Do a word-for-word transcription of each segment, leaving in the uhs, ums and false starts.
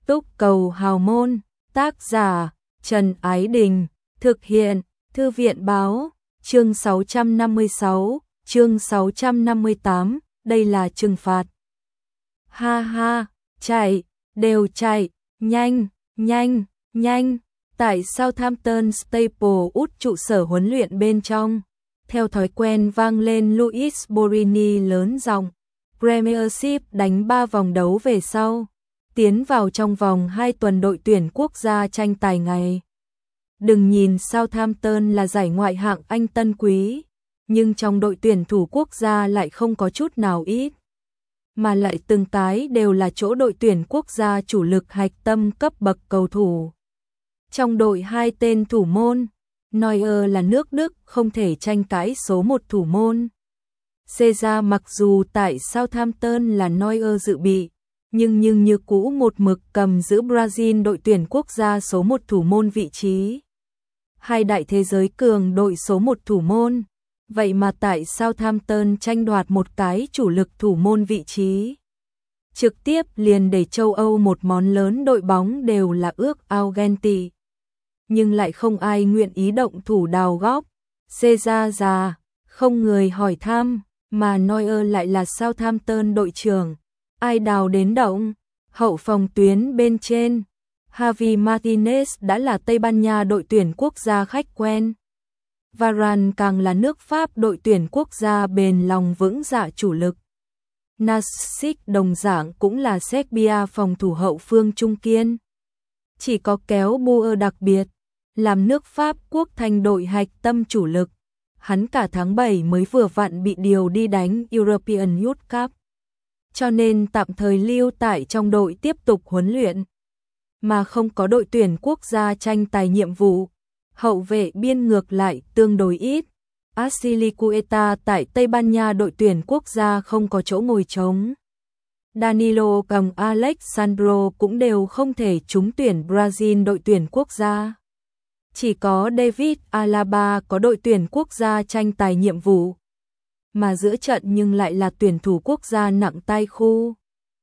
Túc cầu hào môn, tác giả Trần Ái Đình, thực hiện Thư viện báo, chương sáu trăm năm mươi sáu, chương sáu trăm năm mươi tám, đây là trừng phạt. Ha ha, chạy, đều chạy, nhanh, nhanh, nhanh. Tại Southampton Staplewood trụ sở huấn luyện bên trong, theo thói quen vang lên Louis Borini lớn giọng. Premiership đánh ba vòng đấu về sau, tiến vào trong vòng hai tuần đội tuyển quốc gia tranh tài ngày. Đừng nhìn Southampton là giải ngoại hạng Anh tân quý, nhưng trong đội tuyển thủ quốc gia lại không có chút nào ít, mà lại từng cái đều là chỗ đội tuyển quốc gia chủ lực hạch tâm cấp bậc cầu thủ. Trong đội hai tên thủ môn, Neuer là nước Đức không thể tranh cãi số một thủ môn. Caesar mặc dù tại Southampton là Neuer dự bị, nhưng nhưng như cũ một mực cầm giữ Brazil đội tuyển quốc gia số một thủ môn vị trí. Hai đại thế giới cường đội số một thủ môn, vậy mà tại Southampton tranh đoạt một cái chủ lực thủ môn vị trí. Trực tiếp liền để châu Âu một món lớn đội bóng đều là ước ao ghen tị. Nhưng lại không ai nguyện ý động thủ đào góc. Caesar già, không người hỏi thăm, mà Neuer lại là Southampton đội trưởng. Ai đào đến động? Hậu phòng tuyến bên trên, Javi Martinez đã là Tây Ban Nha đội tuyển quốc gia khách quen. Varane càng là nước Pháp đội tuyển quốc gia bền lòng vững dạ chủ lực. Nasic đồng dạng cũng là Serbia phòng thủ hậu phương trung kiên. Chỉ có kéo Bauer đặc biệt, làm nước Pháp quốc thành đội hạch tâm chủ lực. Hắn cả tháng bảy mới vừa vặn bị điều đi đánh European Youth Cup, cho nên tạm thời lưu tại trong đội tiếp tục huấn luyện, mà không có đội tuyển quốc gia tranh tài nhiệm vụ. Hậu vệ biên ngược lại tương đối ít. Azpilicueta tại Tây Ban Nha đội tuyển quốc gia không có chỗ ngồi trống. Danilo cùng Alexandro cũng đều không thể trúng tuyển Brazil đội tuyển quốc gia. Chỉ có David Alaba có đội tuyển quốc gia tranh tài nhiệm vụ, mà giữa trận nhưng lại là tuyển thủ quốc gia nặng tay khu.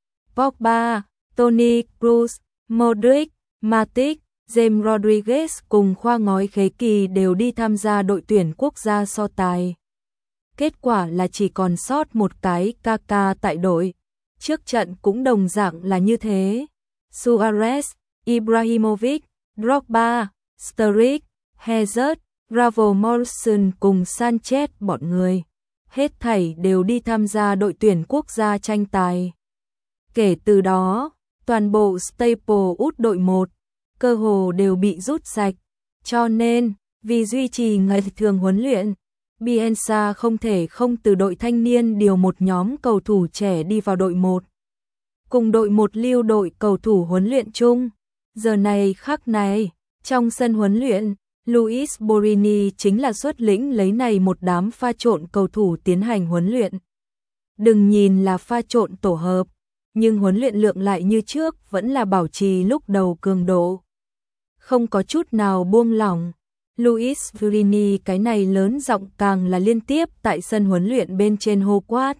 Pogba, Toni Kroos, Modric, Matic, James Rodriguez cùng khoa ngói khế kỳ đều đi tham gia đội tuyển quốc gia so tài. Kết quả là chỉ còn sót một cái Kaká tại đội. Trước trận cũng đồng dạng là như thế. Suarez, Ibrahimovic, Drogba, Sturridge, Hazard, Bravo Morrison cùng Sanchez bọn người, hết thảy đều đi tham gia đội tuyển quốc gia tranh tài. Kể từ đó, toàn bộ Staplewood đội một, cơ hồ đều bị rút sạch, cho nên, vì duy trì ngày thường huấn luyện, Bielsa không thể không từ đội thanh niên điều một nhóm cầu thủ trẻ đi vào đội một. Cùng đội một lưu đội cầu thủ huấn luyện chung. Giờ này khắc này, trong sân huấn luyện, Louis Borini chính là xuất lĩnh lấy này một đám pha trộn cầu thủ tiến hành huấn luyện. Đừng nhìn là pha trộn tổ hợp, nhưng huấn luyện lượng lại như trước vẫn là bảo trì lúc đầu cường độ. Không có chút nào buông lỏng. Louis Borini cái này lớn giọng càng là liên tiếp tại sân huấn luyện bên trên hô quát.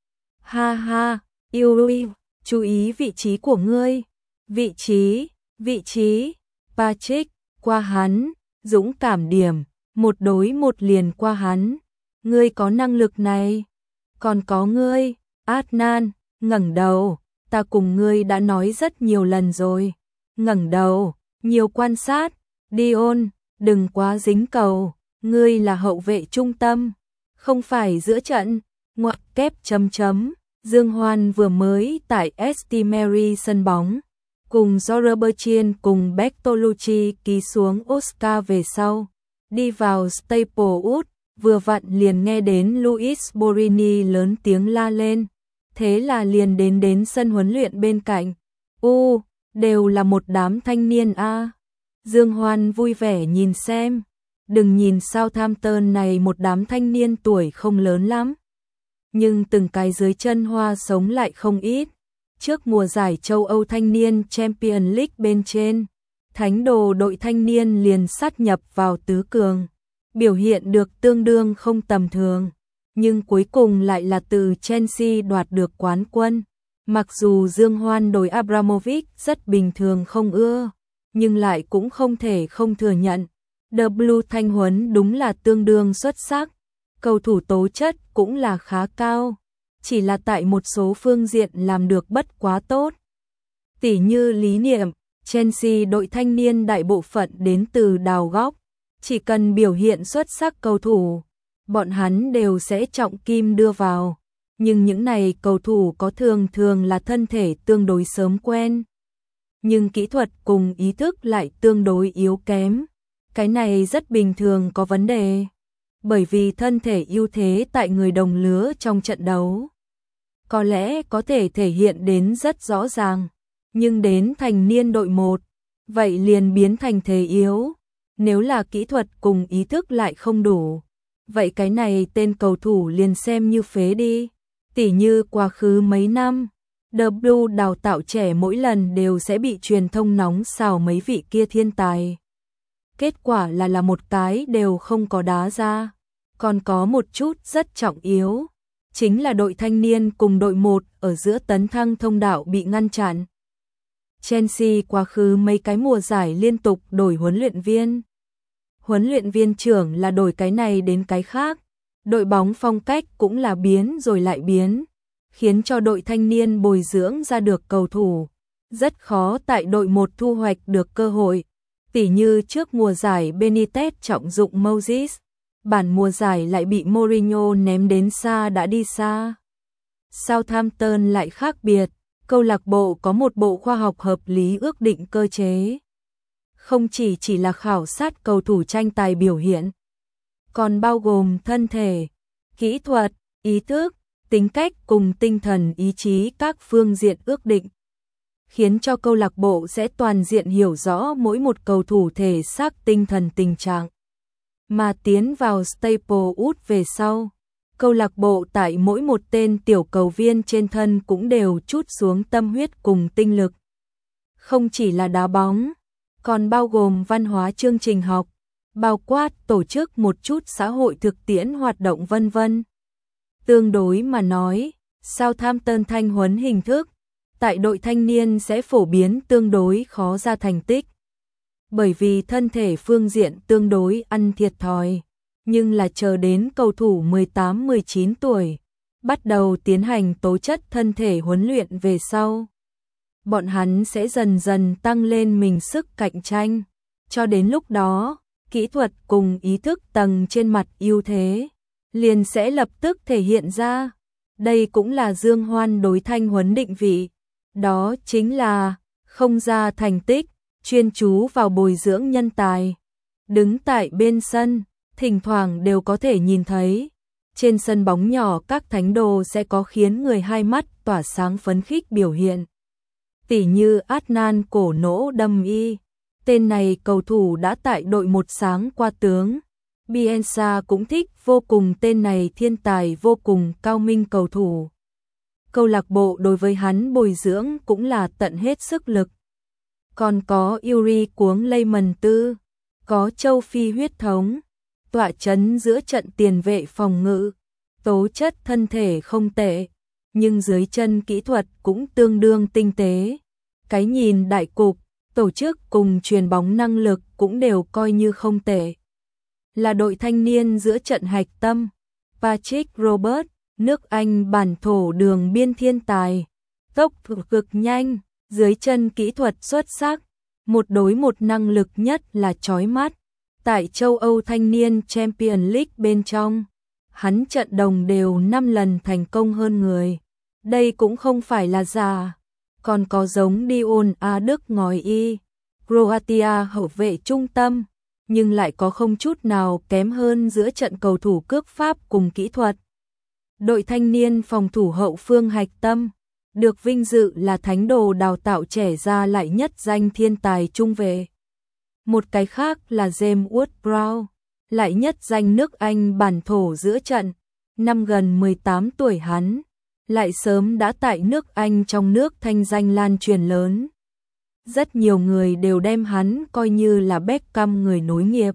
Ha ha, yêu yêu, chú ý vị trí của ngươi. Vị trí, vị trí, Patrick, qua hắn, dũng cảm điểm, một đối một liền qua hắn. Ngươi có năng lực này. Còn có ngươi, Adnan, ngẩng đầu, ta cùng ngươi đã nói rất nhiều lần rồi. Ngẩng đầu, nhiều quan sát, Dion, đừng quá dính cầu, ngươi là hậu vệ trung tâm, không phải giữa trận, ngoặc kép chấm chấm. Dương Hoan vừa mới tại St Mary sân bóng, cùng Jorge Bertrand cùng Bertolucci ký xuống Oscar về sau, đi vào Staplewood, vừa vặn liền nghe đến Louis Borini lớn tiếng la lên, thế là liền đến đến sân huấn luyện bên cạnh. U, đều là một đám thanh niên a. À. Dương Hoan vui vẻ nhìn xem, đừng nhìn Southampton này một đám thanh niên tuổi không lớn lắm, nhưng từng cái dưới chân hoa sống lại không ít. Trước mùa giải châu Âu thanh niên Champions League bên trên, thánh đồ đội thanh niên liền sát nhập vào tứ cường, biểu hiện được tương đương không tầm thường, nhưng cuối cùng lại là từ Chelsea đoạt được quán quân, Mặc dù Dương Hoan đối Abramovich rất bình thường không ưa, nhưng lại cũng không thể không thừa nhận. The Blue Thanh huấn đúng là tương đương xuất sắc, cầu thủ tố chất cũng là khá cao, chỉ là tại một số phương diện làm được bất quá tốt. Tỉ như lý niệm, Chelsea đội thanh niên đại bộ phận đến từ đào góc, chỉ cần biểu hiện xuất sắc cầu thủ, bọn hắn đều sẽ trọng kim đưa vào. Nhưng những này cầu thủ có thường thường là thân thể tương đối sớm quen, nhưng kỹ thuật cùng ý thức lại tương đối yếu kém. Cái này rất bình thường có vấn đề, bởi vì thân thể ưu thế tại người đồng lứa trong trận đấu có lẽ có thể thể hiện đến rất rõ ràng, nhưng đến thành niên đội một, vậy liền biến thành thế yếu. Nếu là kỹ thuật cùng ý thức lại không đủ, vậy cái này tên cầu thủ liền xem như phế đi. Tỉ như quá khứ mấy năm, The Blue đào tạo trẻ mỗi lần đều sẽ bị truyền thông nóng xào mấy vị kia thiên tài. Kết quả là là một cái đều không có đá ra. Còn có một chút rất trọng yếu, chính là đội thanh niên cùng đội một ở giữa tấn thăng thông đạo bị ngăn chặn. Chelsea quá khứ mấy cái mùa giải liên tục đổi huấn luyện viên. Huấn luyện viên trưởng là đổi cái này đến cái khác. Đội bóng phong cách cũng là biến rồi lại biến, khiến cho đội thanh niên bồi dưỡng ra được cầu thủ rất khó tại đội một thu hoạch được cơ hội. Tỉ như trước mùa giải Benitez trọng dụng Moses, bản mùa giải lại bị Mourinho ném đến xa đã đi xa. Southampton lại khác biệt, câu lạc bộ có một bộ khoa học hợp lý ước định cơ chế. Không chỉ chỉ là khảo sát cầu thủ tranh tài biểu hiện, còn bao gồm thân thể, kỹ thuật, ý thức, tính cách cùng tinh thần ý chí các phương diện ước định, khiến cho câu lạc bộ sẽ toàn diện hiểu rõ mỗi một cầu thủ thể xác tinh thần tình trạng. Mà tiến vào Staplewood về sau, câu lạc bộ tại mỗi một tên tiểu cầu viên trên thân cũng đều trút xuống tâm huyết cùng tinh lực. Không chỉ là đá bóng, còn bao gồm văn hóa chương trình học, bao quát tổ chức một chút xã hội thực tiễn hoạt động vân vân. Tương đối mà nói, Southampton thanh huấn hình thức tại đội thanh niên sẽ phổ biến tương đối khó ra thành tích, bởi vì thân thể phương diện tương đối ăn thiệt thòi, nhưng là chờ đến cầu thủ mười tám mười chín tuổi, bắt đầu tiến hành tố chất thân thể huấn luyện về sau, bọn hắn sẽ dần dần tăng lên mình sức cạnh tranh, cho đến lúc đó, kỹ thuật cùng ý thức tầng trên mặt ưu thế liền sẽ lập tức thể hiện ra. Đây cũng là Dương Hoan đối thanh huấn định vị, đó chính là không ra thành tích, chuyên chú vào bồi dưỡng nhân tài. Đứng tại bên sân, thỉnh thoảng đều có thể nhìn thấy, trên sân bóng nhỏ các thánh đồ sẽ có khiến người hai mắt tỏa sáng phấn khích biểu hiện. Tỉ như Adnan cổ nỗ đâm y, tên này cầu thủ đã tại đội một sáng qua tướng. Bielsa cũng thích vô cùng tên này thiên tài vô cùng cao minh cầu thủ. Câu lạc bộ đối với hắn bồi dưỡng cũng là tận hết sức lực. Còn có Yuri cuống Lehmann tư, có châu Phi huyết thống, tọa chấn giữa trận tiền vệ phòng ngự, tố chất thân thể không tệ, nhưng dưới chân kỹ thuật cũng tương đương tinh tế. Cái nhìn đại cục, tổ chức cùng truyền bóng năng lực cũng đều coi như không tệ. Là đội thanh niên giữa trận hạch tâm, Patrick Robert, nước Anh bản thổ đường biên thiên tài, tốc độ cực nhanh, dưới chân kỹ thuật xuất sắc, một đối một năng lực nhất là chói mắt. Tại châu Âu thanh niên Champions League bên trong, hắn trận đồng đều năm lần thành công hơn người. Đây cũng không phải là giả, còn có giống Dion A Đức ngói y, Croatia hậu vệ trung tâm, nhưng lại có không chút nào kém hơn giữa trận cầu thủ cước pháp cùng kỹ thuật. Đội thanh niên phòng thủ hậu phương hạch tâm, được vinh dự là thánh đồ đào tạo trẻ ra lại nhất danh thiên tài trung vệ. Một cái khác là James Ward-Prowse, lại nhất danh nước Anh bản thổ giữa trận, năm gần mười tám tuổi hắn, lại sớm đã tại nước Anh trong nước thanh danh lan truyền lớn. Rất nhiều người đều đem hắn coi như là Beckham người nối nghiệp.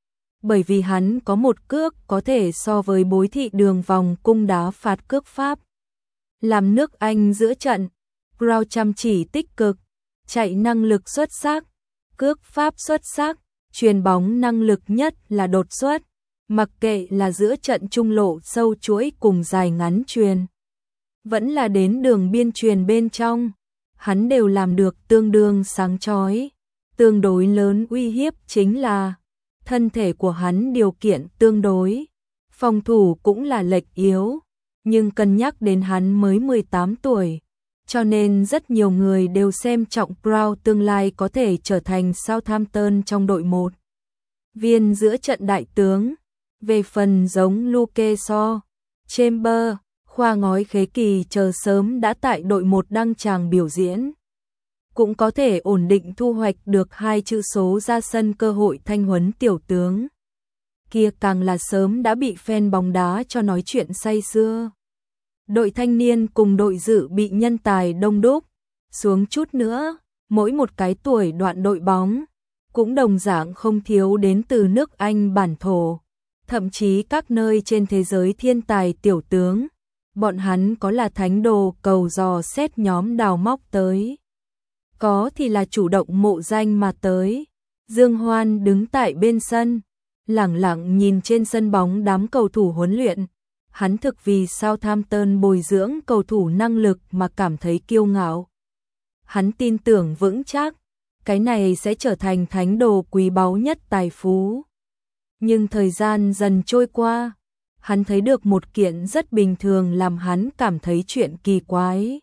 Bởi vì hắn có một cước có thể so với bối thị đường vòng cung đá phạt cước pháp. Làm nước Anh giữa trận, Brown chăm chỉ tích cực, chạy năng lực xuất sắc, cước pháp xuất sắc, chuyền bóng năng lực nhất là đột xuất, mặc kệ là giữa trận trung lộ sâu chuỗi cùng dài ngắn chuyền, vẫn là đến đường biên chuyền bên trong, hắn đều làm được tương đương sáng chói. Tương đối lớn uy hiếp chính là thân thể của hắn điều kiện tương đối, phòng thủ cũng là lệch yếu, nhưng cân nhắc đến hắn mới mười tám tuổi, cho nên rất nhiều người đều xem trọng Brown tương lai có thể trở thành Southampton trong đội một viên giữa trận đại tướng. Về phần giống Luke Shaw, Chamber, khoa ngói khế kỳ chờ sớm đã tại đội một đăng tràng biểu diễn, cũng có thể ổn định thu hoạch được hai chữ số ra sân cơ hội thanh huấn tiểu tướng. Kia càng là sớm đã bị fan bóng đá cho nói chuyện say sưa. Đội thanh niên cùng đội dự bị nhân tài đông đúc, xuống chút nữa, mỗi một cái tuổi đoạn đội bóng, cũng đồng dạng không thiếu đến từ nước Anh bản thổ, thậm chí các nơi trên thế giới thiên tài tiểu tướng. Bọn hắn có là thánh đồ cầu dò xét nhóm đào móc tới, có thì là chủ động mộ danh mà tới. Dương Hoan đứng tại bên sân, lẳng lặng nhìn trên sân bóng đám cầu thủ huấn luyện. Hắn thực vì Southampton bồi dưỡng cầu thủ năng lực mà cảm thấy kiêu ngạo. Hắn tin tưởng vững chắc, cái này sẽ trở thành thánh đồ quý báu nhất tài phú. Nhưng thời gian dần trôi qua, hắn thấy được một kiện rất bình thường làm hắn cảm thấy chuyện kỳ quái.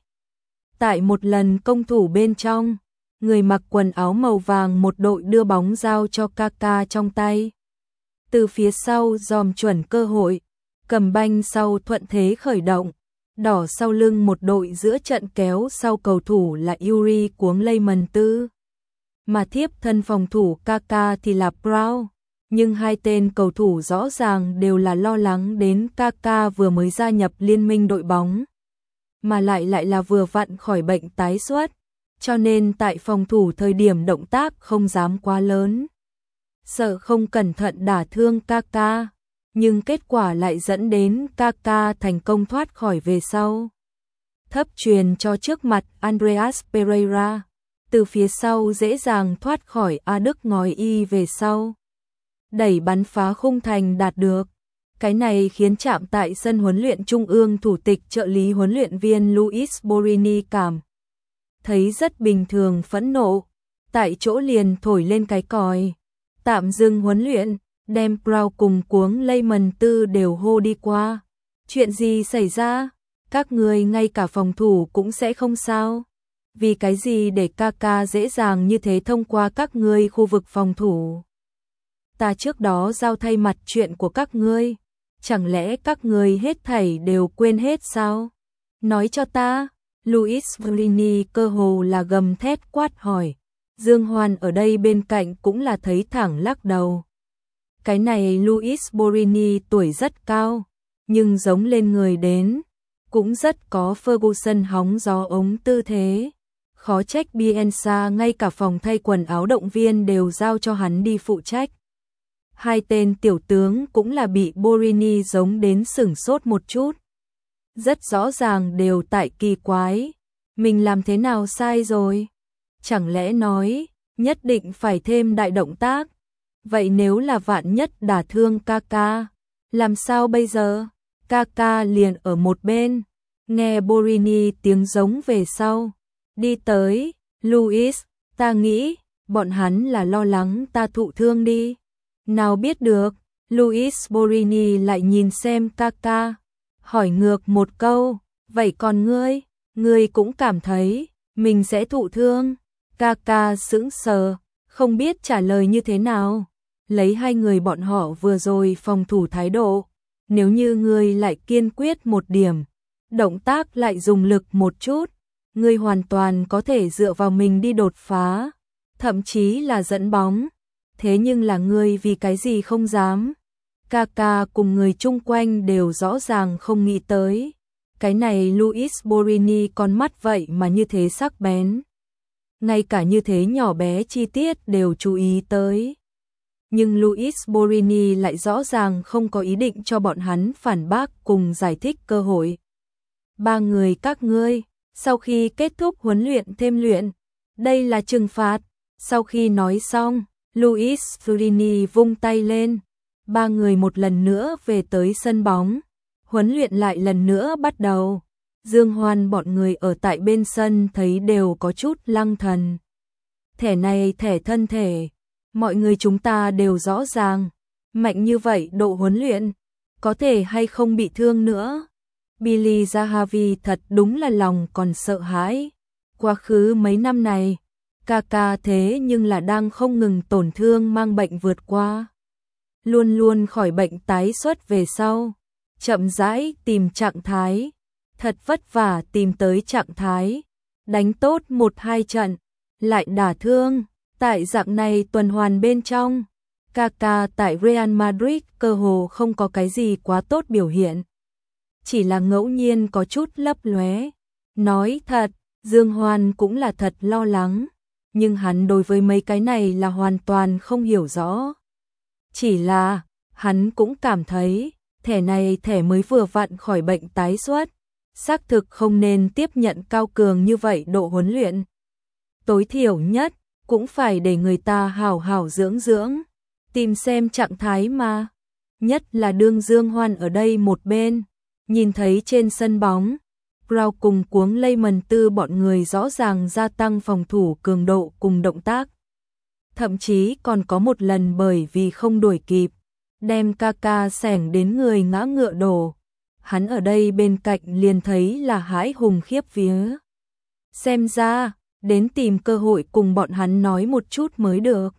Tại một lần công thủ bên trong, người mặc quần áo màu vàng một đội đưa bóng giao cho Kaka trong tay. Từ phía sau dòm chuẩn cơ hội, cầm banh sau thuận thế khởi động, đỏ sau lưng một đội giữa trận kéo sau cầu thủ là Yuri cuống Lehmann Tư. Mà thiếp thân phòng thủ Kaka thì là Brown. Nhưng hai tên cầu thủ rõ ràng đều là lo lắng đến Kaka vừa mới gia nhập liên minh đội bóng, mà lại lại là vừa vặn khỏi bệnh tái xuất, cho nên tại phòng thủ thời điểm động tác không dám quá lớn, sợ không cẩn thận đả thương Kaka, nhưng kết quả lại dẫn đến Kaka thành công thoát khỏi về sau. Thấp truyền cho trước mặt Andreas Pereira, từ phía sau dễ dàng thoát khỏi A Đức ngói y về sau, đẩy bắn phá khung thành đạt được. Cái này khiến chạm tại sân huấn luyện trung ương thủ tịch trợ lý huấn luyện viên Luis Borini cảm thấy rất bình thường phẫn nộ, tại chỗ liền thổi lên cái còi, tạm dừng huấn luyện, đem Brown cùng cuống Lehmann Tư đều hô đi qua. Chuyện gì xảy ra? Các người ngay cả phòng thủ cũng sẽ không sao? Vì cái gì để Kaka dễ dàng như thế thông qua các ngươi khu vực phòng thủ? Ta trước đó giao thay mặt chuyện của các ngươi, chẳng lẽ các ngươi hết thảy đều quên hết sao? Nói cho ta. Luis Borini cơ hồ là gầm thét quát hỏi. Dương Hoan ở đây bên cạnh cũng là thấy thẳng lắc đầu. Cái này Luis Borini tuổi rất cao, nhưng giống lên người đến, cũng rất có Ferguson hóng gió ống tư thế. Khó trách Bielsa ngay cả phòng thay quần áo động viên đều giao cho hắn đi phụ trách. Hai tên tiểu tướng cũng là bị Borini giống đến sửng sốt một chút. Rất rõ ràng đều tại kỳ quái. Mình làm thế nào sai rồi? Chẳng lẽ nói, nhất định phải thêm đại động tác? Vậy nếu là vạn nhất đả thương Kaka, làm sao bây giờ? Kaka liền ở một bên, nghe Borini tiếng giống về sau. Đi tới, Luis, ta nghĩ, bọn hắn là lo lắng ta thụ thương đi. Nào biết được, Luis Borini lại nhìn xem Kaka, hỏi ngược một câu, vậy còn ngươi, ngươi cũng cảm thấy mình sẽ thụ thương? Kaka sững sờ, không biết trả lời như thế nào. Lấy hai người bọn họ vừa rồi phòng thủ thái độ, nếu như ngươi lại kiên quyết một điểm, động tác lại dùng lực một chút, ngươi hoàn toàn có thể dựa vào mình đi đột phá, thậm chí là dẫn bóng. Thế nhưng là ngươi vì cái gì không dám? Kaka cùng người chung quanh đều rõ ràng không nghĩ tới. Cái này Luis Borini con mắt vậy mà như thế sắc bén. Ngay cả như thế nhỏ bé chi tiết đều chú ý tới. Nhưng Luis Borini lại rõ ràng không có ý định cho bọn hắn phản bác cùng giải thích cơ hội. Ba người các ngươi, Sau khi kết thúc huấn luyện thêm luyện, đây là trừng phạt. Sau khi nói xong, Luis Furini vung tay lên, ba người một lần nữa về tới sân bóng, huấn luyện lại lần nữa bắt đầu. Dương Hoan bọn người ở tại bên sân thấy đều có chút lăng thần. Thẻ này thẻ thân thể, mọi người chúng ta đều rõ ràng, mạnh như vậy độ huấn luyện, có thể hay không bị thương nữa. Billy Zahavi thật đúng là lòng còn sợ hãi. Quá khứ mấy năm này, Kaka thế nhưng là đang không ngừng tổn thương mang bệnh vượt qua. Luôn luôn khỏi bệnh tái xuất về sau, chậm rãi tìm trạng thái, thật vất vả tìm tới trạng thái, đánh tốt một hai trận, lại đả thương, tại dạng này tuần hoàn bên trong. Kaka tại Real Madrid cơ hồ không có cái gì quá tốt biểu hiện, chỉ là ngẫu nhiên có chút lấp lóe. Nói thật, Dương Hoan cũng là thật lo lắng, nhưng hắn đối với mấy cái này là hoàn toàn không hiểu rõ. Chỉ là, hắn cũng cảm thấy, thẻ này thẻ mới vừa vặn khỏi bệnh tái xuất, xác thực không nên tiếp nhận cao cường như vậy độ huấn luyện. Tối thiểu nhất, cũng phải để người ta hào hào dưỡng dưỡng, tìm xem trạng thái mà. Nhất là đương Dương Hoan ở đây một bên, nhìn thấy trên sân bóng, Brown cùng cuống Lehmann Tư bọn người rõ ràng gia tăng phòng thủ cường độ cùng động tác. Thậm chí còn có một lần bởi vì không đuổi kịp, đem Kaka xẻng đến người ngã ngựa đổ. Hắn ở đây bên cạnh liền thấy là hãi hùng khiếp vía. Xem ra, đến tìm cơ hội cùng bọn hắn nói một chút mới được.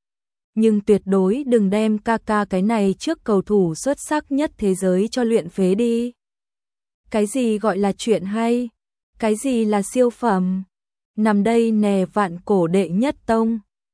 Nhưng tuyệt đối đừng đem Kaka cái này trước cầu thủ xuất sắc nhất thế giới cho luyện phế đi. Cái gì gọi là chuyện hay? Cái gì là siêu phẩm? Nằm đây nè vạn cổ đệ nhất tông.